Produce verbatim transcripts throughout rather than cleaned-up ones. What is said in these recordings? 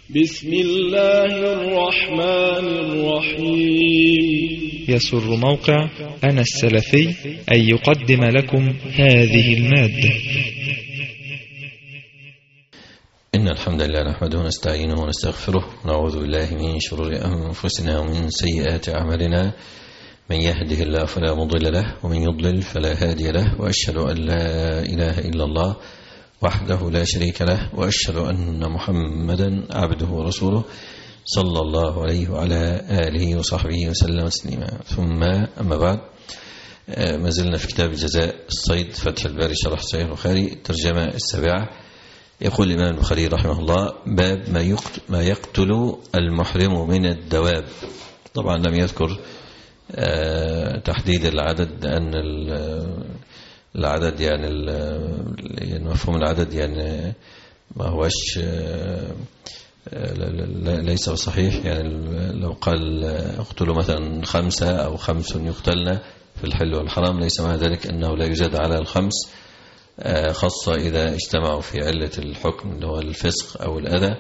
بسم الله الرحمن الرحيم. يسر موقع أنا السلفي أن يقدم لكم هذه المادة. إن الحمد لله نحمده ونستعينه ونستغفره ونعوذ بالله من شرور أنفسنا ومن سيئات أعمالنا، من يهده الله فلا مضل له ومن يضلل فلا هادي له، وأشهد أن لا إله إلا الله وحده لا شريك له، وأشهد أن محمدا عبده ورسوله صلى الله عليه وعلى آله وصحبه وسلم تسليما. ثم أما بعد، ما زلنا في كتاب الجزاء الصيد فتح الباري شرح صحيح البخاري الترجمة السابعة. يقول الإمام البخاري رحمه الله: باب ما يقتل المحرم من الدواب. طبعا لم يذكر تحديد العدد، أن العدد يعني مفهوم العدد يعني ما هوش ليس صحيح. يعني لو قال اقتلوا مثلا خمسة أو خمس يقتلن في الحل والحرام، ليس معنى ذلك أنه لا يزاد على الخمس، خاصة إذا اجتمعوا في علة الحكم اللي هو الفسق أو الأذى.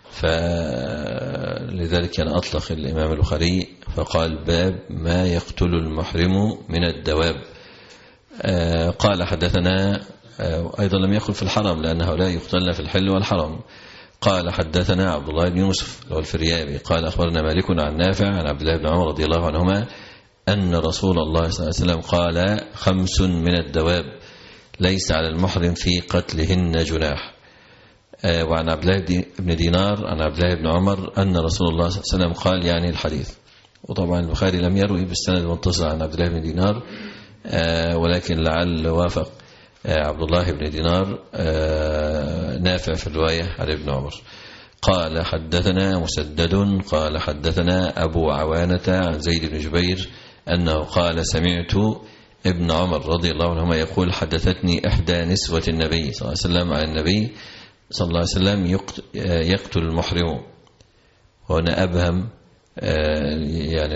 فلذلك كان أطلق الإمام البخاري فقال: باب ما يقتل المحرم من الدواب. قال حدثنا، أيضا لم يقل في الحرم لأن هؤلاء يقتلن في الحل والحرم. قال حدثنا عبد الله بن يوسف اللي هو الفريابي قال أخبرنا مالك عن نافع عن عبد الله بن عمر رضي الله عنهما أن رسول الله صلى الله عليه وسلم قال: خمس من الدواب ليس على المحرم في قتلهن جناح. وعن عبد الله بن دينار عن عبد الله بن عمر أن رسول الله صلى الله عليه وسلم قال، يعني الحديث. وطبعا البخاري لم يروي بالسند المتصل عن عبد الله بن دينار، ولكن لعل وافق عبد الله بن دينار نافع في الرواية عن ابن عمر. قال حدثنا مسدد قال حدثنا أبو عوانة عن زيد بن جبير أنه قال: سمعت ابن عمر رضي الله عنهما يقول: حدثتني إحدى نسوة النبي صلى الله عليه وسلم عن النبي صلى الله عليه وسلم يقتل المحرم. وهنا أبهم يعني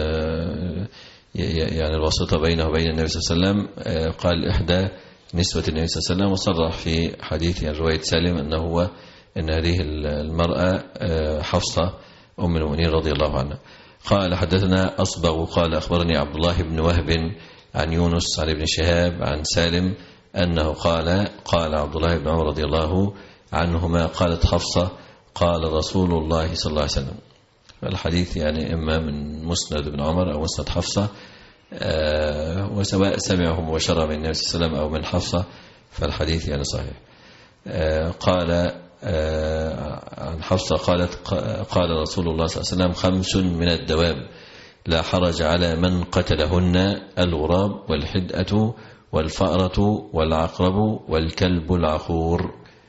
يعني الواسطة بينه وبين النبي صلى الله عليه وسلم. قال إحدى نسوة النبي صلى الله عليه وسلم، وصرح في حديث يعني رواية سالم أنه هو أن هذه المرأة حفصة أم المؤمنين رضي الله عنها. قال حدثنا أصبغ قال أخبرني عبد الله بن وهب عن يونس عن ابن شهاب عن سالم أنه قال: قال عبد الله بن عمر رضي الله عنهما قالت حفصة: قال رسول الله صلى الله عليه وسلم. الحديث يعني إما من مسند ابن عمر أو مسند حفصة، وسواء سمعه مباشرة من النبي صلى الله عليه وسلم أو من حفصة فالحديث يعني صحيح. قال عن حفصة قالت: قال رسول الله صلى الله عليه وسلم: خمس من الدواب لا حرج على من قتلهن: الغراب والحدأة والفأرة والعقرب والكلب العقور.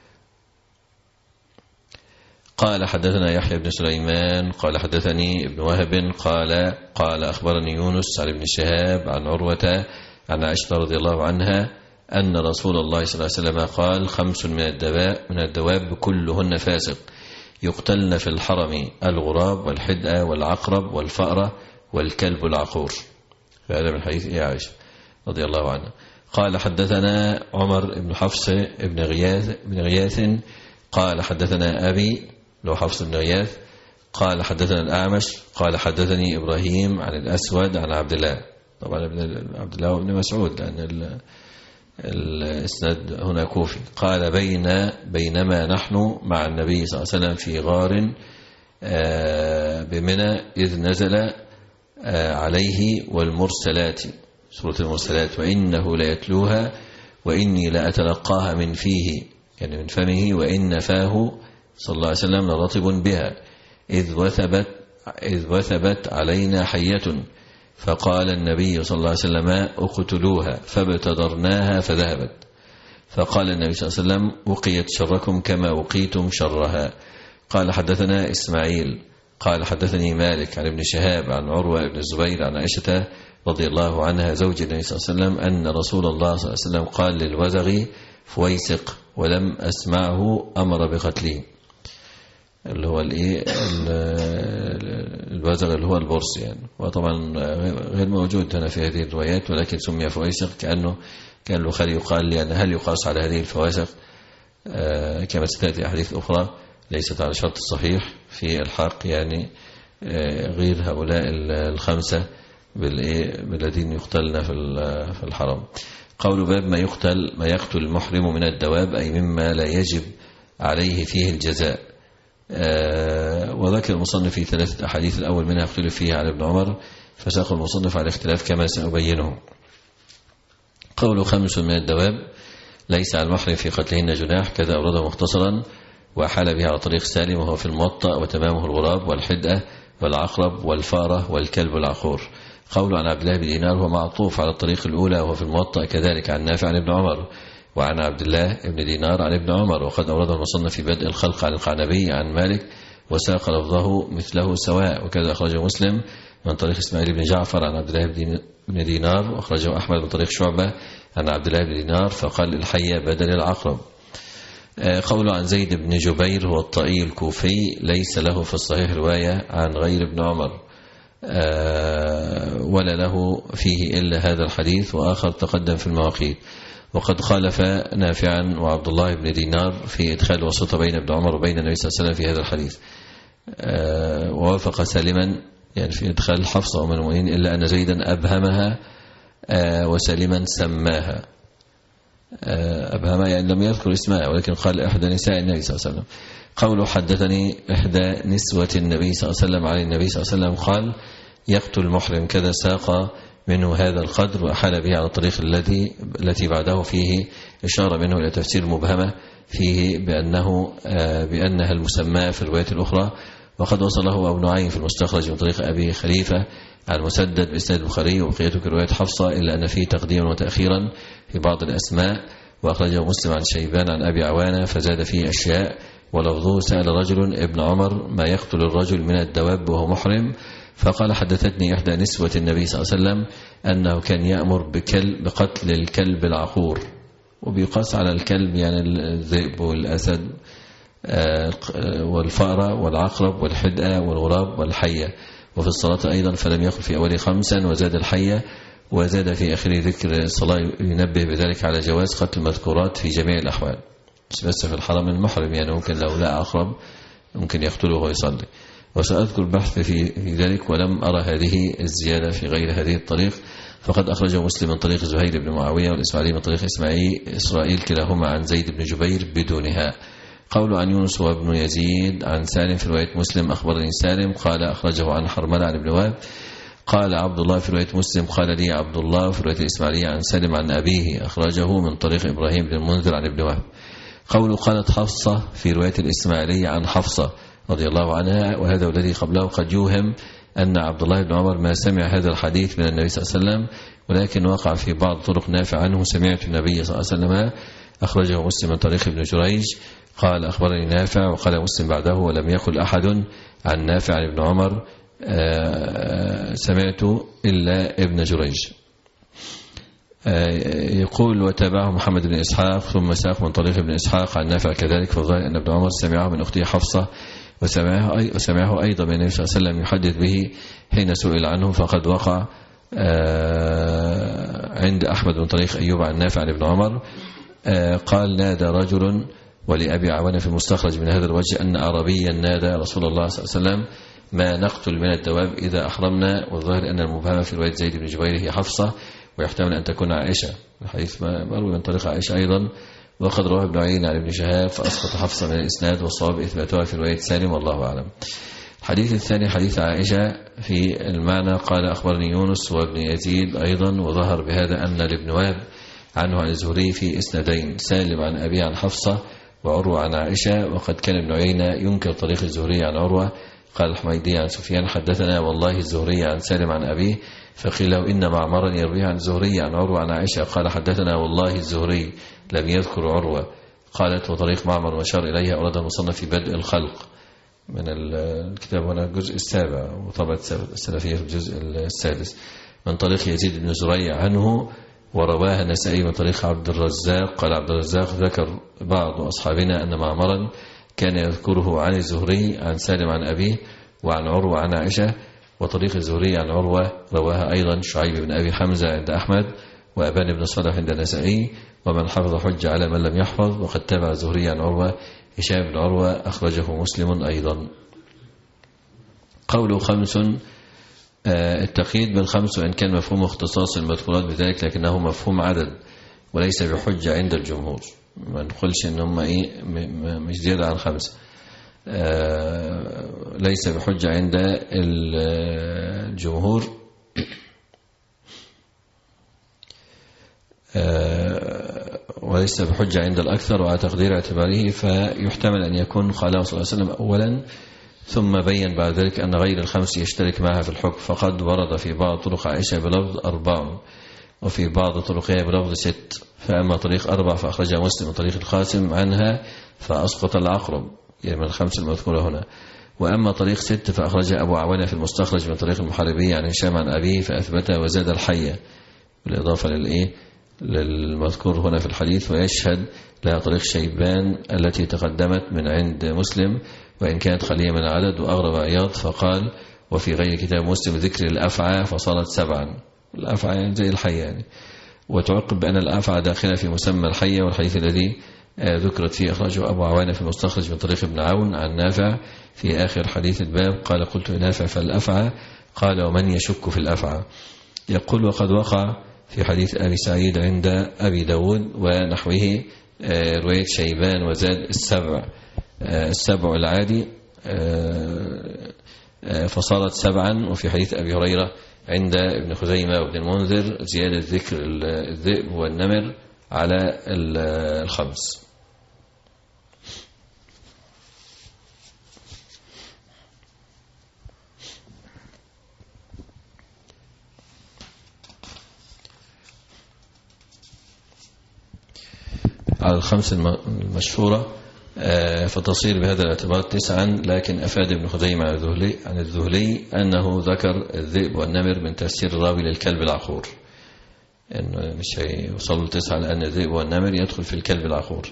قال حدثنا يحيى بن سليمان قال حدثني ابن وهب قال قال أخبرني يونس عن ابن شهاب عن عروة عن عائشة رضي الله عنها أن رسول الله صلى الله عليه وسلم قال: خمس من الدواب من الدواب كلهن فاسق يقتلن في الحرم: الغراب والحدأة والعقرب والفأرة والكلب العقور. هذا من حديث عائشة رضي الله عنها. قال حدثنا عمر بن حفص بن غياث بن غياث قال حدثنا أبي لو حفص بن غياث قال حدثنا الأعمش قال حدثني إبراهيم عن الأسود عن عبد الله. طبعا عبد الله بن مسعود لأن الإسناد هنا كوفي. قال: بين بينما نحن مع النبي صلى الله عليه وسلم في غار بمنى إذ نزل عليه والمرسلات، سورة المرسلات: وإنه ليتلوها وإني لأتلقاها من فيه، يعني من فمه، وإن فاه صلى الله عليه وسلم لرطب بها إذ وثبت, إذ وثبت علينا حية، فقال النبي صلى الله عليه وسلم: اقتلوها، فابتدرناها فذهبت. فقال النبي صلى الله عليه وسلم: وقيت شركم كما وقيتم شرها. قال حدثنا إسماعيل قال حدثني مالك عن ابن شهاب عن عروة بن الزبير عن عائشة رضي الله عنها زوج النبي صلى الله عليه وسلم أن رسول الله صلى الله عليه وسلم قال للوزغ: فويسق، ولم أسمعه أمر بقتله. اللي هو الايه الوزغ اللي هو البرص يعني، وطبعا غير موجود هنا في هذه الروايات، ولكن سمي فويسق كأنه كان البخاري يقال لأن هل يقاس على هذه الفواسق كما ستأتي أحاديث أخرى ليست على شرط الصحيح في الحق، يعني غير هؤلاء الخمسة بالذين يقتلن في الحرم. قول باب ما يقتل ما يقتل المحرم من الدواب، أي مما لا يجب عليه فيه الجزاء. وذكر المصنف في ثلاثة أحاديث، الأول منها اختلف فيها عن ابن عمر، فساق المصنف على اختلاف كما سأبينه. قول خمس من الدواب ليس على المحرم في قتلهن جناح، كذا أورده مختصرا وأحال به على طريق سالم وهو في الموطأ، وتمامه الغراب والحدأة والعقرب والفارة والكلب العقور. قول عن عبد الله بن دينار هو معطوف على الطريق الأولى وهو في الموطأ، كذلك عن نافع عن ابن عمر وعن عبد الله بن دينار عن ابن عمر. وقد أورده المصنف في بدء الخلق عن القعنبي عن مالك وساق لفظه مثله سواء، وكذا أخرجه مسلم من طريق إسماعيل بن جعفر عن عبد الله بن دينار، وأخرجه أحمد من طريق شعبة عن عبد الله بن دينار فقال الحية بدل العقرب. قوله عن زيد بن جبير هو الطائي الكوفي، ليس له في الصحيح رواية عن غير ابن عمر ولا له فيه إلا هذا الحديث، وآخر تقدم في المواقيت. وقد خالف نافعا وعبد الله بن دينار في إدخال وسط بين ابن عمر وبين النبي صلى الله عليه وسلم في هذا الحديث، ووافق سالما يعني في إدخال حفصة ومن المؤمنين، إلا أن زيدا أبهمها وسالما سماها. أبهمها يعني لم يذكر اسمها، ولكن قال إحدى نساء النبي صلى الله عليه وسلم. قوله حدثني إحدى نسوة النبي صلى الله عليه وسلم عن النبي صلى الله عليه وسلم قال يقتل المحرم، كذا ساق منه هذا القدر وأحال به على الطريق الذي التي بعده فيه إشارة منه إلى تفسير مبهمة فيه بأنه بأنها المسمى في الرواية الأخرى. وقد وصله أبو نعيم في المستخرج من طريق أبي خليفة عن مسدد بإسناد البخاري، وبقيته كرواية حفصة، إلا أن فيه تقديما وتأخيرا في بعض الأسماء. وأخرجه مسلم عن شيبان عن أبي عوانة فزاد فيه أشياء، ولفظه سأل رجل ابن عمر ما يقتل الرجل من الدواب وهو محرم، فقال حدثتني إحدى نسوة النبي صلى الله عليه وسلم أنه كان يأمر بكلب بقتل الكلب العقور، وبيقاس على الكلب يعني الذئب والأسد والفأرة والعقرب والحدأة والغراب والحية. وفي الصلاة أيضا فلم يقل في أول خمسا وزاد الحية، وزاد في آخر ذكر الصلاة ينبه بذلك على جواز قتل المذكورات في جميع الأحوال، بس في الحرم المحرم يعني ممكن لو لا عقرب ممكن يقتله ويصلي. وسأذكر بحث في ذلك، ولم أرى هذه الزيادة في غير هذه الطريق. فقد أخرجه مسلم من طريق زهير بن معاوية والإسماعيلي من طريق إسماعيل إسرائيل كلاهما عن زيد بن جبير بدونها. قول عن يونس وابن يزيد عن سالم في رواية مسلم أخبرني سالم قال أخرجه عن حرملة عن ابن وهب قال عبد الله في رواية مسلم قال لي عبد الله في رواية الإسماعيلية عن سالم عن أبيه أخرجه من طريق إبراهيم بن المنذر عن ابن وهب. قول قالت حفصة في رواية الإسماعيلية عن حفصة رضي الله عنها، وهذا الذي قبله قد يوهم أن عبد الله بن عمر ما سمع هذا الحديث من النبي صلى الله عليه وسلم، ولكن وقع في بعض طرق نافع عنه سمعت النبي صلى الله عليه وسلم. أخرجه مسلم من طريق ابن جريج قال أخبرني نافع، وقال مسلم بعده ولم يقل أحد عن نافع عن ابن عمر سمعت إلا ابن جريج. يقول وتابعه محمد بن إسحاق ثم ساق من طريق ابن إسحاق عن نافع كذلك، فالظاهر أن ابن عمر سمعه من أخته حفصة وسمعه, أي وسمعه أيضا من النبي صلى الله عليه وسلم يحدث به حين سئل عنه، فقد وقع عند أحمد من طريق أيوب عن نافع عن ابن عمر قال نادى رجل، ولأبي عوانة في المستخرج من هذا الوجه أن عربيا نادى رسول الله صلى الله عليه وسلم ما نقتل من الدواب إذا أحرمنا. والظاهر أن المبهمة في رواية زيد بن جبير هي حفصة، ويحتمل أن تكون عائشة، الحديث مروي من طريق عائشة أيضا. وقد رواه ابن عيينة عن ابن شهاب فأسقط حفصة من الإسناد، والصواب إثباتها في رواية سالم والله أعلم. الحديث الثاني حديث عائشة في المعنى قال أخبرني يونس وابن يزيد أيضا، وظهر بهذا أن لابن وهب عنه عن الزهري في إسنادين، سالم عن أبي عن حفصة وعروة عن عائشة. وقد كان ابن عيينة ينكر طريق الزهري عن عروة. قال الحميدي عن سفيان حدثنا والله الزهري عن سالم عن أبيه، فقيل له إن معمرا يرويه عن الزهري عن عروة عن عائشة قال حدثنا والله الزهري لم يذكر عروة. قالت وطريق معمر وشار إليها أورده المصنف في بدء الخلق من الكتاب هنا الجزء السابع، وطبعة السلفية في الجزء السادس من طريق يزيد بن زريع عنه، ورواها النسائي من طريق عبد الرزاق. قال عبد الرزاق ذكر بعض أصحابنا أن معمرا كان يذكره عن الزهري عن سالم عن أبيه وعن عروة عن عائشة. وطريق الزهري عن عروة رواها أيضا شعيب بن أبي حمزة عند أحمد وأبان بن صالح عند النسائي، ومن حفظ حج على من لم يحفظ. وقد تابع الزهري عن عروة هشام بن عروة أخرجه مسلم أيضا. قوله خمس، التقييد بالخمس وإن كان مفهوم اختصاص المذكورات بذلك لكنه مفهوم عدد وليس بحجة عند الجمهور. ما نقولش إن هم إيه مش زيادة عن خمسة، ليس بحجة عند الجمهور وليس بحجة عند الأكثر، وعلى تقدير اعتباره فيحتمل أن يكون قاله صلى الله عليه وسلم أولا ثم بين بعد ذلك أن غير الخمس يشترك معها في الحكم، فقد ورد في بعض طرق عائشة بلفظ أربع وفي بعض طرقها بلفظ ست، فأما طريق أربع فأخرجها مسلم وطريق القاسم عنها فأسقط العقرب يعني من الخمس المذكورة هنا، وأما طريق ست فأخرجها أبو عوانة في المستخرج من طريق المحاربي عن هشام عن أبيه فأثبتها وزاد الحية بالإضافة للإيه للمذكور هنا في الحديث، ويشهد لها طريق شيبان التي تقدمت من عند مسلم وإن كانت خالية من العدد. وأغرب عياض فقال وفي غير كتاب مسلم ذكر الأفعى فصارت سبعا، الأفعى يعني زي الحية يعني، وتعقب بأن الأفعى داخلة في مسمى الحية، والحديث الذي ذكرت فيه أخرجه أبو عوانة في المستخرج من طريق ابن عون عن نافع في آخر حديث الباب قال قلت لنافع فالأفعى قال ومن يشك في الأفعى. يقول وقد وقع في حديث أبي سعيد عند أبي داود ونحوه رواية شيبان وزاد السبع السبع العادي فصارت سبعا، وفي حديث أبي هريرة عند ابن خزيمة وابن المنذر زيادة ذكر الذئب والنمر على الخمس. على الخمس المشهورة فتصير بهذا الاعتبار تسعا، لكن أفاد ابن خزيمة عن الذهلي, عن الذهلي أنه ذكر الذئب والنمر من تفسير الراوي للكلب العقور، إنه مش هيوصل تسعة لأن الذئب والنمر يدخل في الكلب العقور.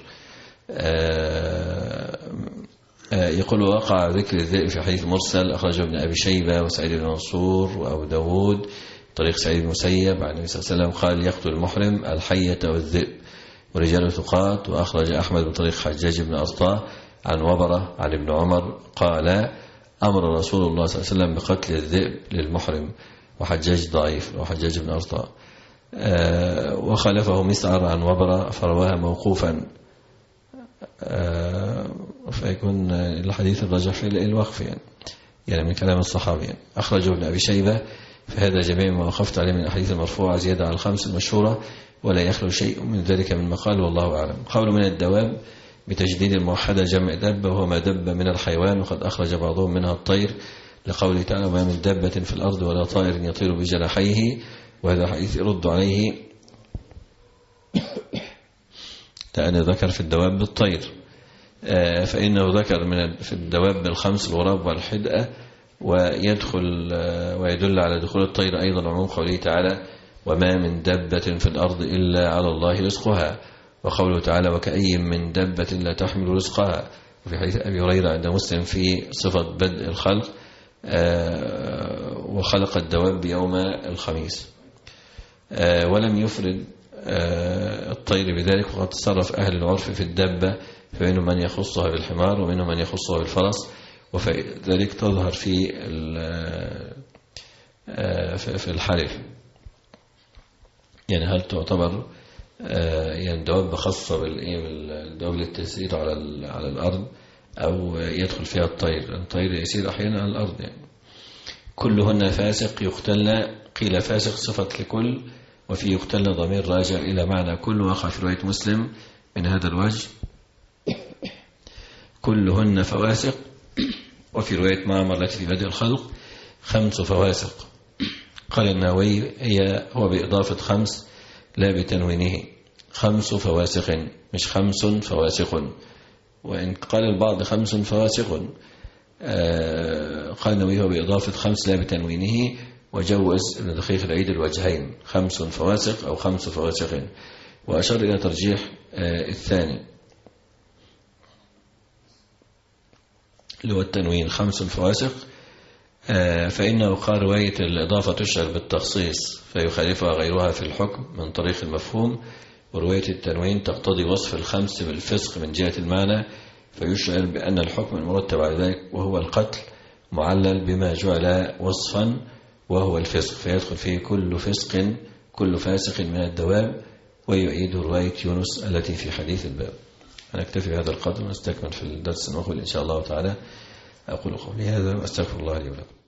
يقول وقع ذكر الذئب في حديث مرسل أخرجه ابن أبي شيبة وسعيد بن منصور وأبو داود طريق سعيد بن مسيب عن النبي صلى الله عليه وسلم قال يقتل المحرم الحية والذئب ورجال ثقات. وأخرج أحمد بطريق حجاج بن أسطاء عن وبرة عن ابن عمر قال أمر رسول الله صلى الله عليه وسلم بقتل الذئب للمحرم، وحجاج ضعيف وحجاج بن أسطاء. أه وخالفه مسعر عن وبرة فرواها موقوفا، أه فيكون الحديث الراجح في الوقف يعني, يعني من كلام الصحابي يعني. أخرجه ابن أبي شيبة، فهذا جميع ما وقفت عليه من الأحاديث المرفوعة زيادة على الخمس المشهورة ولا يخلو شيء من ذلك من مقال والله أعلم. قول من الدواب بتجديد الموحدة جمع دابة وهو ما دب من الحيوان، وقد أخرج بعضهم منها الطير لقوله تعالى ما من دابة في الأرض ولا طائر يطير بجناحيه، وهذا الحديث يرد عليه لأن ذكر في الدواب بالطير، فإنه ذكر من في الدواب بالخمس الغراب والحدأة، ويدخل ويدل على دخول الطير أيضا عموم قوله تعالى وما من دابة في الأرض إلا على الله رزقها، وقوله تعالى وكأي من دابة لا تحمل رزقها. وفي حديث أبي هريرة عند مسلم في صفة بدء الخلق وخلق الدواب يوم الخميس، ولم يفرد الطير بذلك، وقد تصرف أهل العرف في الدابة فمنهم من يخصها بالحمار ومنهم من يخصها بالفرس، وذلك تظهر في في الحلف يعني هل تعتبر يعني دواب خاصة بالدواب للتسيير على على الأرض أو يدخل فيها الطير، الطير يسير أحيانا على الأرض يعني. كلهن فاسق يقتلن، قيل فاسق صفة لكل، وفي يقتلن ضمير راجع إلى معنى كل، وقع في رواية مسلم من هذا الوجه كلهن فواسق، وفي رواية معمر التي في بدء الخلق خمس فواسق. قال النووي هي هو بإضافة خمس لا بتنوينه، خمس فواسق مش خمس فواسق، وإن قال البعض خمس فواسق قال النووي هو بإضافة خمس لا بتنوينه، وجوز ابن دقيق العيد الوجهين خمس فواسق أو خمس فواسق، وأشار إلى ترجيح الثاني اللي هو التنوين خمس فواسق، فإنه قال رواية الإضافة تشعر بالتخصيص فيخالفها غيرها في الحكم من طريق المفهوم، ورواية التنوين تقتضي وصف الخمس بالفسق من جهة المعنى فيشعر بأن الحكم المرتب على ذلك وهو القتل معلل بما جعل وصفا وهو الفسق، فيدخل فيه كل فسق كل فاسق من الدواب، ويعيد رواية يونس التي في حديث الباب. أنا أكتفي بهذا القدر ونستكمل في الدرس المقبل إن شاء الله تعالى. أقول قولي هذا وأستغفر الله لي ولكم.